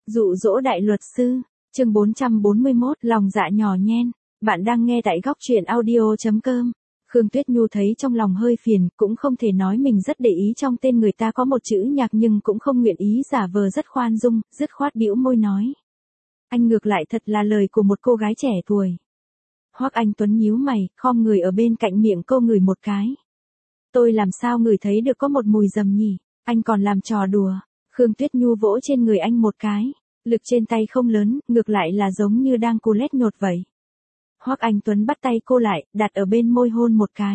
Dụ dỗ đại luật sư, chương 441, lòng dạ nhỏ nhen. Bạn đang nghe tại góc truyện audio.com. Khương Tuyết Nhu thấy trong lòng hơi phiền, cũng không thể nói mình rất để ý trong tên người ta có một chữ Nhạc nhưng cũng không nguyện ý giả vờ rất khoan dung, dứt khoát bĩu môi nói. Anh ngược lại thật là lời của một cô gái trẻ tuổi. Hoắc Anh Tuấn nhíu mày, khom người ở bên cạnh miệng cô ngửi một cái. Tôi làm sao ngửi thấy được có một mùi dầm nhỉ, anh còn làm trò đùa. Khương Tuyết Nhu vỗ trên người anh một cái, lực trên tay không lớn, ngược lại là giống như đang cù lét nhột vậy. Hoắc Anh Tuấn bắt tay cô lại, đặt ở bên môi hôn một cái.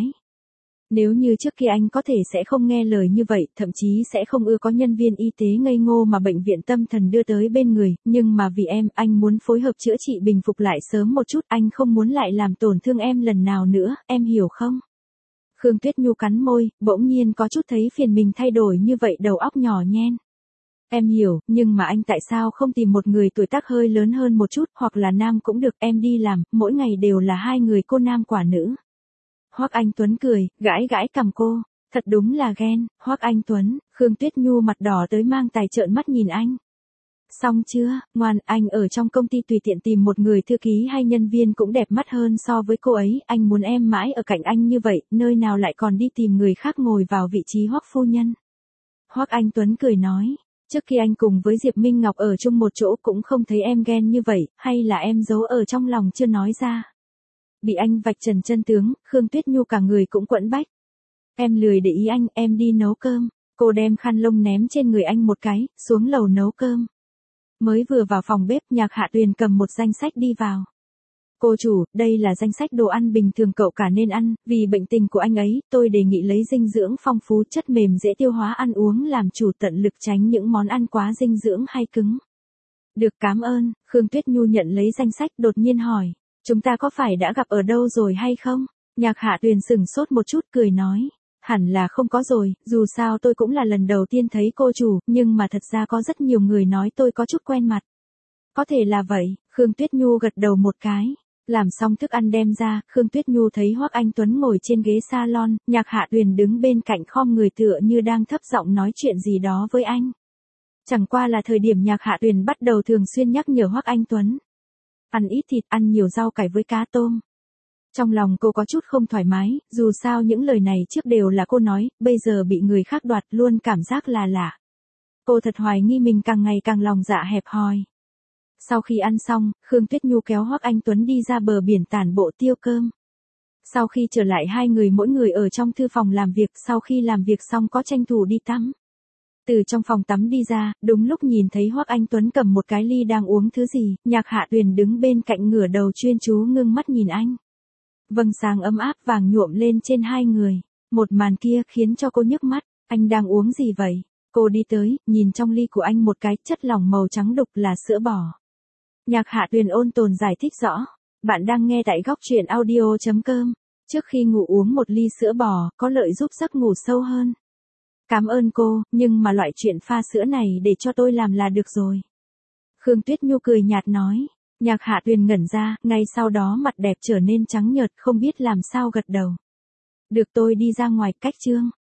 Nếu như trước kia anh có thể sẽ không nghe lời như vậy, thậm chí sẽ không ưa có nhân viên y tế ngây ngô mà bệnh viện tâm thần đưa tới bên người, nhưng mà vì em, anh muốn phối hợp chữa trị bình phục lại sớm một chút, anh không muốn lại làm tổn thương em lần nào nữa, em hiểu không? Khương Tuyết Nhu cắn môi, bỗng nhiên có chút thấy phiền mình thay đổi như vậy đầu óc nhỏ nhen. Em hiểu, nhưng mà anh tại sao không tìm một người tuổi tác hơi lớn hơn một chút, hoặc là nam cũng được, em đi làm, mỗi ngày đều là hai người cô nam quả nữ. Hoắc Anh Tuấn cười, gãi gãi cằm cô, thật đúng là ghen. Hoắc Anh Tuấn, Khương Tuyết Nhu mặt đỏ tới mang tài trợn mắt nhìn anh. Xong chưa, ngoan, anh ở trong công ty tùy tiện tìm một người thư ký hay nhân viên cũng đẹp mắt hơn so với cô ấy, anh muốn em mãi ở cạnh anh như vậy, nơi nào lại còn đi tìm người khác ngồi vào vị trí Hoắc phu nhân. Hoắc Anh Tuấn cười nói, trước khi anh cùng với Diệp Minh Ngọc ở chung một chỗ cũng không thấy em ghen như vậy, hay là em giấu ở trong lòng chưa nói ra. Bị anh vạch trần chân tướng, Khương Tuyết Nhu cả người cũng quẫn bách. Em lười để ý anh, em đi nấu cơm. Cô đem khăn lông ném trên người anh một cái, xuống lầu nấu cơm. Mới vừa vào phòng bếp, Nhạc Hạ Tuyền cầm một danh sách đi vào. Cô chủ, đây là danh sách đồ ăn bình thường cậu cả nên ăn, vì bệnh tình của anh ấy, tôi đề nghị lấy dinh dưỡng phong phú, chất mềm dễ tiêu hóa ăn uống làm chủ, tận lực tránh những món ăn quá dinh dưỡng hay cứng. Được, cảm ơn. Khương Tuyết Nhu nhận lấy danh sách, đột nhiên hỏi. Chúng ta có phải đã gặp ở đâu rồi hay không? Nhạc Hạ Tuyền sửng sốt một chút cười nói. Hẳn là không có rồi, dù sao tôi cũng là lần đầu tiên thấy cô chủ, nhưng mà thật ra có rất nhiều người nói tôi có chút quen mặt. Có thể là vậy, Khương Tuyết Nhu gật đầu một cái. Làm xong thức ăn đem ra, Khương Tuyết Nhu thấy Hoắc Anh Tuấn ngồi trên ghế salon, Nhạc Hạ Tuyền đứng bên cạnh khom người tựa như đang thấp giọng nói chuyện gì đó với anh. Chẳng qua là thời điểm Nhạc Hạ Tuyền bắt đầu thường xuyên nhắc nhở Hoắc Anh Tuấn. Ăn ít thịt, ăn nhiều rau cải với cá tôm. Trong lòng cô có chút không thoải mái, dù sao những lời này trước đều là cô nói, bây giờ bị người khác đoạt luôn cảm giác là lạ. Cô thật hoài nghi mình càng ngày càng lòng dạ hẹp hòi. Sau khi ăn xong, Khương Tuyết Nhu kéo Hoắc Anh Tuấn đi ra bờ biển tản bộ tiêu cơm. Sau khi trở lại hai người mỗi người ở trong thư phòng làm việc, sau khi làm việc xong có tranh thủ đi tắm. Từ trong phòng tắm đi ra, đúng lúc nhìn thấy Hoắc Anh Tuấn cầm một cái ly đang uống thứ gì, Nhạc Hạ Tuyền đứng bên cạnh ngửa đầu chuyên chú ngưng mắt nhìn anh. Vầng sáng ấm áp vàng nhuộm lên trên hai người, một màn kia khiến cho cô nhức mắt, anh đang uống gì vậy? Cô đi tới, nhìn trong ly của anh một cái, chất lỏng màu trắng đục là sữa bò. Nhạc Hạ Tuyền ôn tồn giải thích rõ, bạn đang nghe tại góc truyện audio.com, trước khi ngủ uống một ly sữa bò, có lợi giúp giấc ngủ sâu hơn. Cảm ơn cô, nhưng mà loại chuyện pha sữa này để cho tôi làm là được rồi. Khương Tuyết Nhu cười nhạt nói. Nhạc Hạ Tuyền ngẩn ra, ngay sau đó mặt đẹp trở nên trắng nhợt không biết làm sao gật đầu. Được, tôi đi ra ngoài, cách chương.